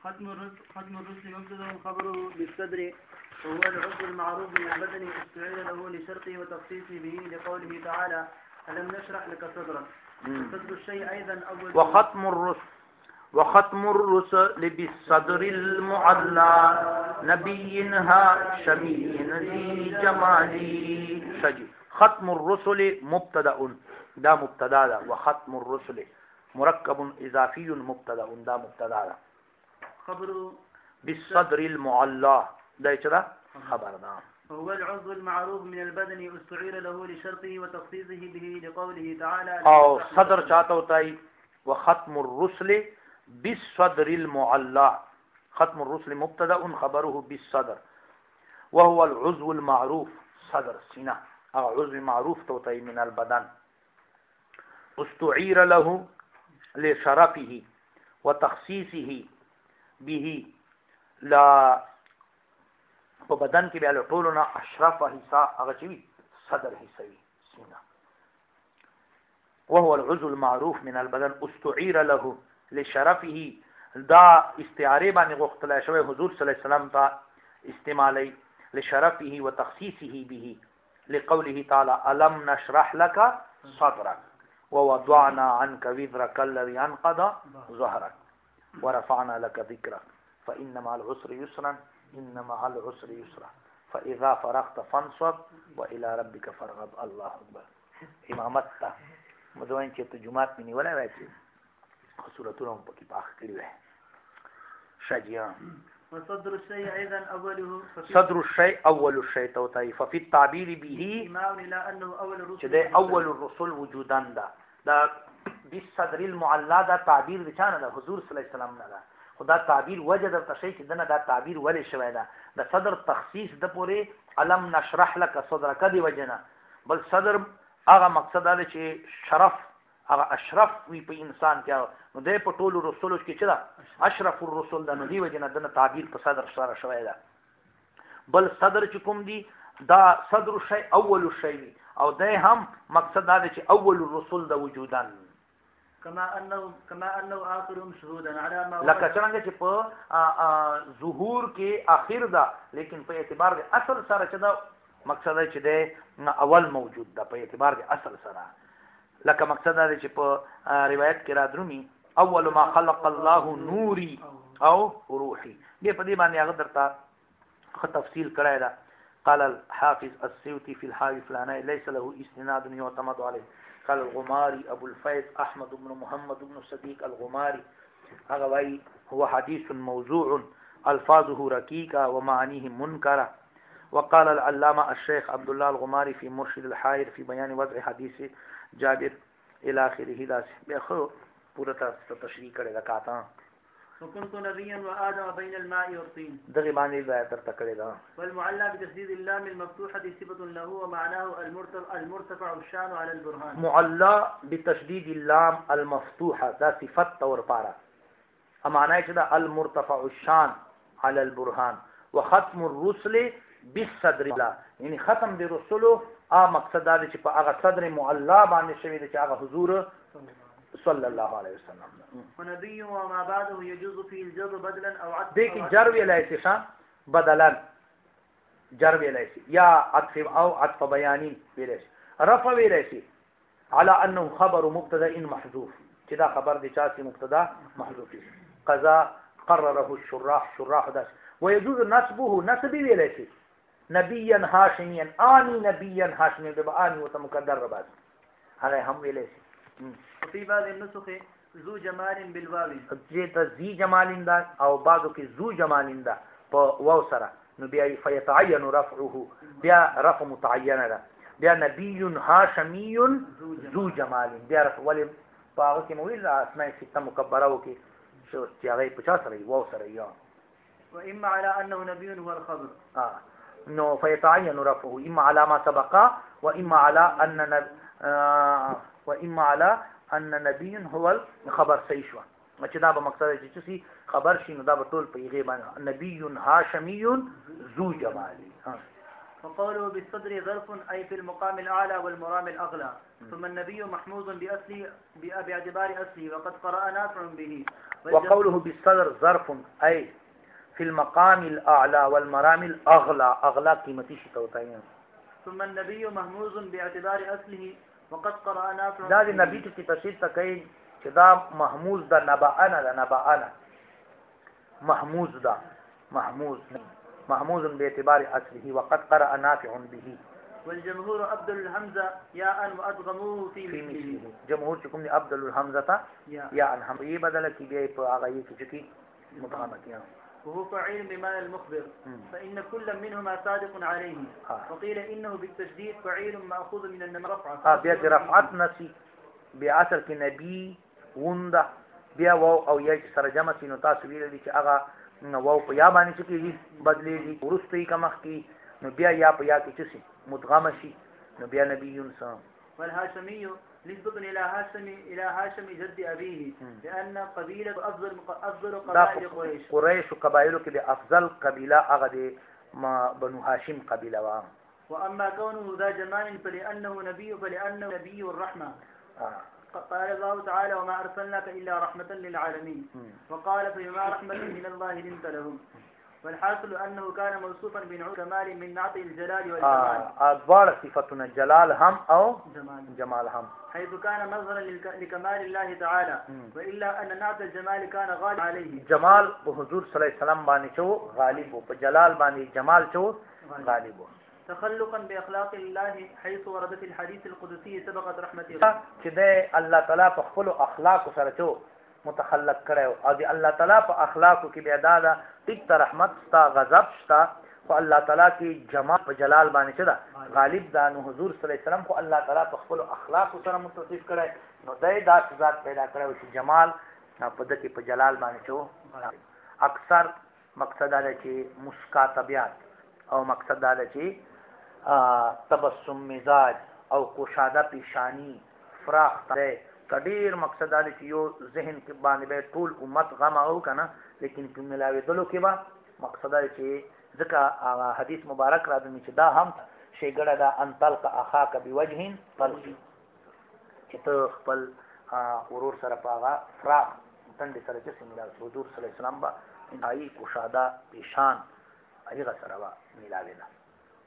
ختم الرسل مبتدا خبره بالصدر وهو العضو المعروف من البدن استعير له لشرطه وتخصيصه به لقوله تعالى ألم نشرح لك صدرك. صدر الشيء أيضا أول. وختم الرسل بالصدر المعلى نبي هاشمي ذي جمال شجي. ختم الرسل مبتدا دا مبتدا دا وختم الرسل مركب اضافي مبتدا دا مبتدا دا خبر بالصدر المعلى دا چدا خبر دا. وهو العضو المعروف من البدن استعير له لشرطه وتخصيصه به لقوله تعالى او صدر چاہتا ہوتا ہے وختم الرسل بالصدر المعلى. ختم الرسل مبتدا خبره بالصدر وهو العضو المعروف صدر سینہ عضو معروف ہوتا ہے من البدن استعير له لشرفه وتخصيصه به لا په بدن کې بیا ټولونه اشرف حصہ هغه چوي صدر حصہ وي سینه. وهو العضو المعروف من البدن استعير له لشرفه دا استعاره باندې غوښتل شوی حضور صلی الله علیه وسلم ته استعمالي لشرفه وتخصيصه به لقوله تعالى ألم نشرح لك صدرك ووضعنا عنك وزرك الذي أنقض ظهرك ورفعنا لك ذكرك فإن مع العسر يسرا إن مع العسر يسرا فإذا فرغت فانصب وإلى ربك فارغب. الله أكبر. امامت تا مدوین چې ته جمعات منی ولا وایي صورتونه پکې پاخ کړی وای شجیان. وصدر الشيء ايضا اوله صدر الشيء اول الشيء توتاي ففي التعبير به ما الى انه اول الرسل چې اول الرسل وجودا دا بالصدر المعلى دا تعبیر د چانه د حضور صلی الله علیه وسلم نه دا خدا تعبیر وجد تشی چې دنه دا تعبیر ولې شوی دا د صدر تخصیص د پوره علم نشرح لك صدرك دی وجنه بل صدر هغه مقصد دا چې شرف هغه اشرف وی په انسان کې نو د په ټولو رسولو کې چې دا اشرف الرسل د نو دی وجنه د تعبیر په صدر سره شوی دا بل صدر چې کوم دی دا صدر شی اول شی او د هم مقصد دا چې اول الرسل د وجودان كما انه اخرهم شهودا على ما لکه څنګه چې په ظهور کې اخر دا لیکن په اعتبار د اصل سره چې دا مقصد دی چې د اول موجود دا په اعتبار د اصل سره لکه مقصد دا چې په روایت کې را درومي اول ما خلق الله نوري او روحي دې په دې باندې هغه درته تفصیل کړی دا. قال الحافظ السيوطي في الحاوي فلانه ليس له استناد يعتمد عليه. قال الغماري ابو الفيض احمد بن محمد بن صديق الغماري اغوي هو حديث موضوع الفاظه ركيكه ومعانيه منكره. وقال العلامه الشيخ عبد الله الغماري في مرشد الحائر في بيان وضع حديث جابر الى اخره داس بخو پورا تشریح کړي دا کاته وكنت نبيا وآدم بين الماء والطين دغه باندې ځای تر تکړه دا. والمعلى بتشديد اللام المفتوحه صفه له ومعناه المرتفع الشان على البرهان. معلى بتشديد اللام المفتوحه دا صفت تور پارا معنی چې دا المرتفع الشان على البرهان. وختم الرسل بالصدر لا یعنی ختم د رسولو مقصد دا چې په هغه صدر معلى باندې شوی دی چې هغه حضور صلی الله علیه وسلم. ونبي وما بعده يجوز فيه الجر بدلا او عطف. دیکھ جر ویلای شي بدلا جر ویلای شي یا عطف او عطف بیانی ویلای شي رفع ویلای شي على انه خبر مبتدا محذوف چې دا خبر دی چې مبتدا محذوف قضا قرره الشراح ده. ويجوز نسبه نسب ویلای شي نبيا هاشميا اني نبيا هاشميا باني وتمقدر بعد هغه هم ویلای شي. وفي بعض النسخ ذو جمال بالواو جيت ذي جمال دا او بعضو کې ذو جمال دا په واو سره نو بیا فيتعين رفعه بیا رفع متعين ده بیا نبي هاشمي ذو جمال بیا رفع ولي باغ کې مویل اسماء سته مکبره وکي شو چې هغه 50 سره واو سره یا واما على انه نبي هو الخبر نو فيتعين رفعه اما على ما سبق واما على ان نبي هو الخبر صحیح شو چې دا به مقصد چې خبر شي نو دا به ټول په یغه باندې نبي هاشمي ذو جمال. وقوله بالصدر ظرف أي في المقام الأعلى والمرام الأغلى. ثم النبي محمود بأصله باعتبار أصله وقد قرأ نافع به. وقوله بالصدر ظرف أي في المقام الأعلى والمرام الأغلى. أغلى قيمتي شي توتاين. ثم النبي محمود باعتبار أصله وقد قرأ نافع دا نبی کی تفسیر تکي چې دا محمود دا نبأنا محمود دا محمود باعتبار اصله وقد قرأ نافع به. والجمهور أبدل الهمزة ياء وأدغموه في مثله. جمهور چې کوم دي أبدل الهمزة ياء هم یې بدل کی بیا په هغه یې کې چې مدغمه کیه. وهو فعيل بمعنى المخبر فإن كل منهما صادق عليه. وقيل إنه بالتشديد فعيل مأخوذ من النمر رفعة. بیا رفعت نسی بیا اصل کې نبی ونده بیا واو او یا سره جمع سينو تاسو ویل دي چې هغه واو په یا باندې چې کیږي بدلېږي ورستوي کمخ کی نو بیا یا په یا کې چې مدغم شي نو بیا نبی یونس. والهاشمي نسبة إلى هاشم جد أبيه لأن قبيلة أفضل قبائل قريش. قريش قبائله کې د افضل قبيله هغه د بنو هاشم قبيله و. وأما كونه ذا جمال فلأنه نبي الرحمة. قال الله تعالى وما أرسلناك إلا رحمة للعالمين. وقال فبما رحمة من الله لنت لهم. والحاصل أنه كان موصوفا بنوع كمال من نعت الجلال والجمال. أدوار صفتنا الجلال هم أو جمال هم. حيث كان مظهرا لكمال الله تعالى. وإلا أن نعت الجمال كان غالب عليه. جمال بحضور صلى الله عليه وسلم باني شو غالب وجلال باني جمال شو غالب. تخلقا بأخلاق الله حيث ورد في الحديث القدسي سبقت رحمته. كده الله تعالى بخلو أخلاق سره شو متخلق کړو او دی الله تعالی په اخلاقو کې بیا دا ټیک رحمت ستا غضب ستا خو الله تعالی کې جمال په جلال باندې شدا غالب دا نو حضور صلی الله علیه وسلم خو الله تعالی په خپل اخلاق سره متصف کړي نو دای دا ذات پیدا کړو چې جمال په دکې په جلال باندې شو. اکثر مقصد دا چې مسکا طبيعت او مقصد دا چې تبسم مزاج او کوشاده پیشانی فراخ ته کډیر مقصد دا چې یو ذهن کې باندې به ټول امت غم او کنه لیکن په ملاوي دلو کې با مقصد دا چې ځکه حدیث مبارک راځي چې دا هم شی ګړه دا ان تلق اخاک بوجه طلق چې ته خپل ورور سره پاغه فراق تند سره چې سملا حضور صلی الله علیه وسلم با انتهایی کوشاده پیشان هغه سره با ملاوي ده.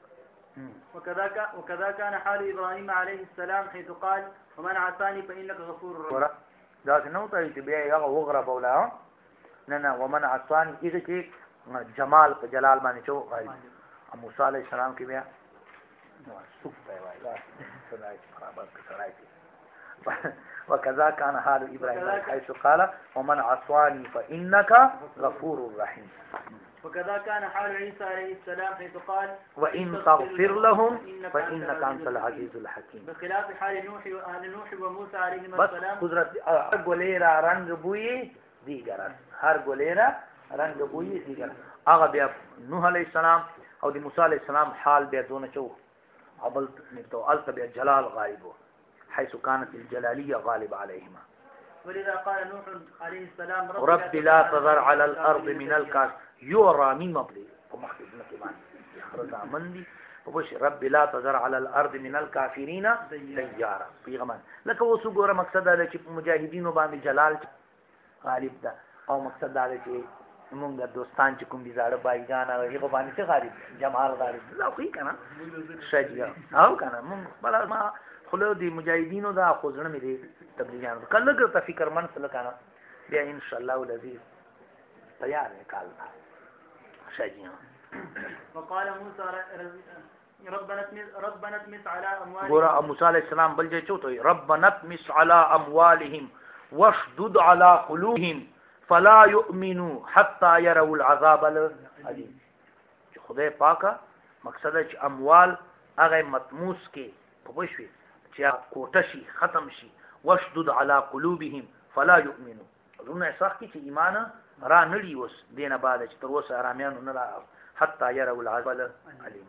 وكذا كان حال إبراهيم عليه السلام حيث قال ومن عصاني فإنك غفور رحيم. دا نو ته چې بیا هغه وغره بولا نه ومن عصاني دغه کې جمال په جلال باندې چو غالي. موسی عليه السلام کې بیا سوف وای لا سلای برابر سلای. وكذا كان حال إبراهيم حيث قال ومن عصاني فإنك غفور رحيم. وكذا كان حال عيسى عليه السلام حيث قال وإن تغفر لهم فإنك أنت العزيز الحكيم. بخلاف حال نوح وموسى عليهما السلام. بس قدرت هر گلیرا رنگ بوئی دیگر هر گلیرا رنگ بوئی دیگر هغه بیا نوح علیہ السلام او د موسی علیہ السلام حال بیا دونه چو ابل نتو الت بیا جلال غالب حيث كانت الجلاليه غالب عليهما. ولذا قال نوح عليه السلام رب لا تذر على الارض من الكاس يورا من مبلي ومخدمه كمان يخرج مندي وبش رب لا تذر على الارض من الكافرين ديارا پیغمبر لکه اوس ګوره مقصد دا چې مجاهدینو باندې جلال غالب ده او مقصد دا چې موږ دوستان چې کوم دي زاړه بایګان او هغه باندې څه غالب جمال غالب لا خو کنه شجیا او کنه موږ بل ما خلو دي مجاهدینو دا خوځنه مې دي تبلیغیان کله ګرته فکر من سره کنه بیا ان شاء الله العزيز تیار ہے کال شجیا. وقال موسى ربنا اطمس على اموالهم. ګور موسی علیہ السلام بل ځای چوتو ربنا اطمس على اموالهم واشدد على قلوبهم فلا يؤمنوا حتى يروا العذاب الالم. خدای پاکه مقصد ہے چې اموال هغه مطموس کې پوښوي چې کوټه شي ختم شي واشدد على قلوبهم فلا يؤمنوا زونه سخت چې ایمان را نړي وس دینه بعد چې تر اوسه آرامیانو نه حتى يروا العذاب الالم.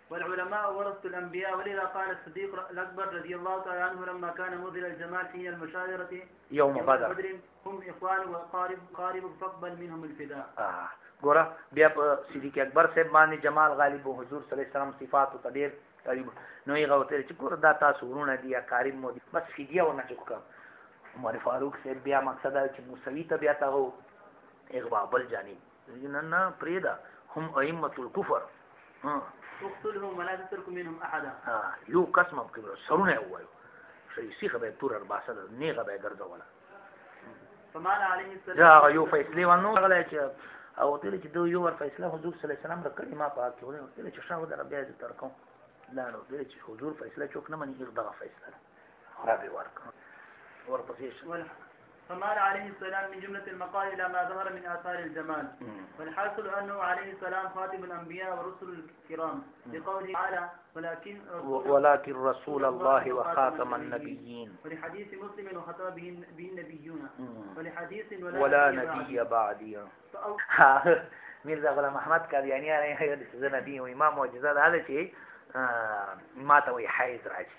والعلماء ورثة الأنبياء، ولذا قال الصديق الأكبر رضي الله تعالى عنه لما كان مظهر الجمال حين المشاجرة يوم بدر هم إخوان وقارب فاقبل منهم الفداء. ګوره بیا په صدیق اکبر صاحب باندې جمال غالب او حضور صلی الله علیه وسلم صفات او تدیر قریب نو یې غوته چې ګوره دا تاسو ورونه دي یا قریب مو دي بس فدیه ونه چوکا عمر فاروق صاحب بیا مقصد چې موسوی ته بیا تاغو اغوا بل جانب نه پریدا هم ائمه الكفر اقتلهم ولا تترك منهم احدا. یو قسم په سرونه وایو شي سیخه به تور ارباسه نیغه به ګرځوله. فمان عليه السلام دا یو فیصله ونه غلای چې او ته چې دوی یو ور فیصله حضور صلی الله علیه وسلم رکړي ما پاک کې ونه چې شاو در بیا دې تر کوم لا نو دې چې حضور فیصله چوک نه مني دغه فیصله خرابې ورک ورپسې. فمال عليه السلام من جملة المقال إلى ما ظهر من آثار الجمال. والحاصل أنه عليه السلام خاتم الأنبياء ورسل الكرام لقوله تعالى ولكن رسول الله وخاتم النبيين. ولحديث مسلم وختم به النبيون. ولحديث ولا نبي بعدي. میرزا غلام احمد قادیانی هغه د سزا نبی او امام معجزات هغه چې ما ته وی حیز راځي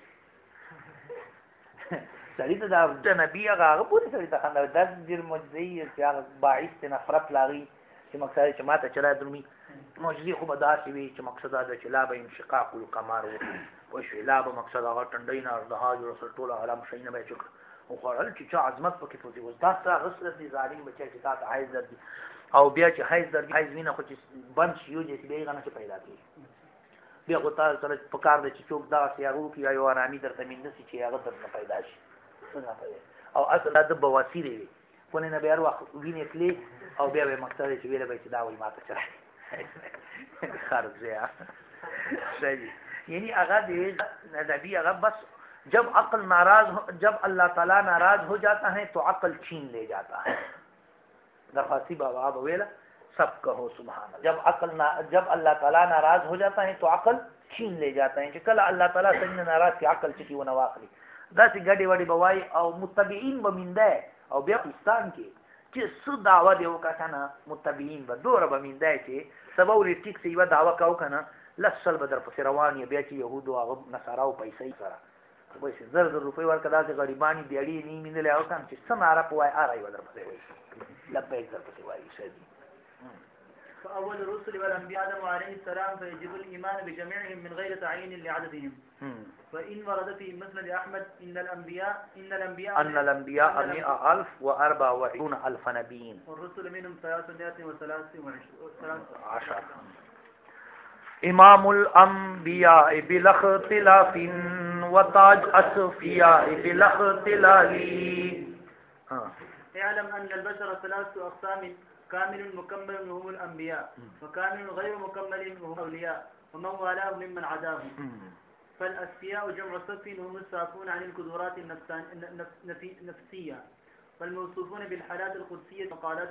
سړی ته د نبی هغه پوری سړی ته خندا د ډیر معجزې چې هغه باعث نفرت لاغي چې مقصد چې ما ته چلا درمي معجزې خو به داسې وي چې مقصد دا چې لا به انشقاق القمر او شي لا به مقصد هغه ټنډۍ نه د هاج رسول ټول عالم شي نه به چک او خړل چې چا عظمت پکې توځي اوس دا څه غسل دي ظالم بچي چې تاسو حیز درځي او بیا چې حیز درځي حیز وینه خو چې بند شي یو چې به غنه پیدا کیږي بیا خو تاسو سره په کار د چې څوک دا سیاغو کې یا آرامي درته مندسي چې هغه درته پیدا شي او اصل د بواسیر وي په نه بیا وروخ وینې کلی او بیا به مقصد چې ویل به چې دا وایي ماته چرای خرزه صحیح یعنی هغه د نبی هغه بس جب عقل ناراض جب اللہ تعالی ناراض ہو جاتا ہے تو عقل چھین لے جاتا ہے. درخواسی بابا بویلا سب کہو سبحان اللہ. جب اللہ تعالی ناراض ہو جاتا ہے تو عقل چھین لے جاتا ہے. کہ کل اللہ تعالی سجن ناراض کی عقل چکی و نواخلی داسې ګډې وډې بوای او متبعین بمینده او بیا پاکستان کې چې څه دعوه دی وکړه متبعین به دوره بمینده چې سبا ولې ټیک سی و دعوه کاو کنه لسل بدر پس روان بیا چې يهودو او نصارا او پیسې سره وایي زر زر روپۍ ورکړه داسې غریبانی دیاړي نه مینځلې او کم چې سم عرب وای ارای ودر پسې وایي لبیک در پسې وایي شدي. فأول الرسل والأنبياء آدم عليه السلام فيجب الإيمان بجميعهم من غير تعيين لعددهم. فإن ورد في مسند أحمد إن الأنبياء 144,000 نبيين والرسل منهم 323. إمام الأنبياء بلا اختلاف وتاج أصفياء بلا اختلاف. اعلم أن البشر 3 أقسام كامل مكمل وهم الأنبياء وكامل غير مكمل وهم أولياء ومن والاه ممن عداهم. فالأسفياء جمع صف هم الصافون عن القدرات النفسية والموصوفون بالحالات القدسية والمقالات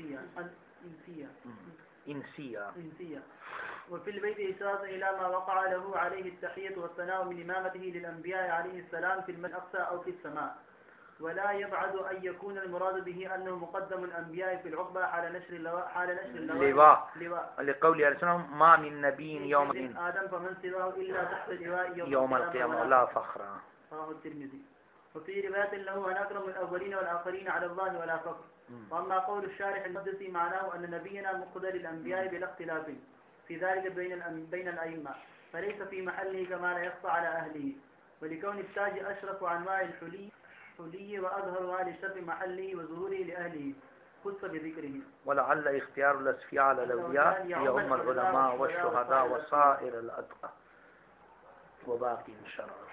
الإنسية. وفي البيت إشارة إلى ما وقع له عليه التحية والثناء من إمامته للأنبياء عليه السلام في المسجد الأقصى أو في السماء. ولا يبعد أن يكون المراد به أنه مقدم الأنبياء في العقبة حال نشر اللواء لقول الرسول ما من نبي يوم آدم فمن سواه إلا تحت اللواء يوم القيامة لا فخر. رواه الترمذي. وفي رواية له أن أكرم الأولين والآخرين على الله ولا فخر. وأما قول الشارح المقدسي معناه أن نبينا مقتدى الأنبياء بلا اختلاف في ذلك بين الأئمة فليس في محله كما لا يخفى على أهله. ولكون التاج أشرف أنواع الحلي وأظهرها لشرف محله وظهوره لأهله خص بذكره. ولعل اختيار الأسفياء على الأولياء يوم العلماء والشهداء وصائر الأتقى وباقي إن شاء الله.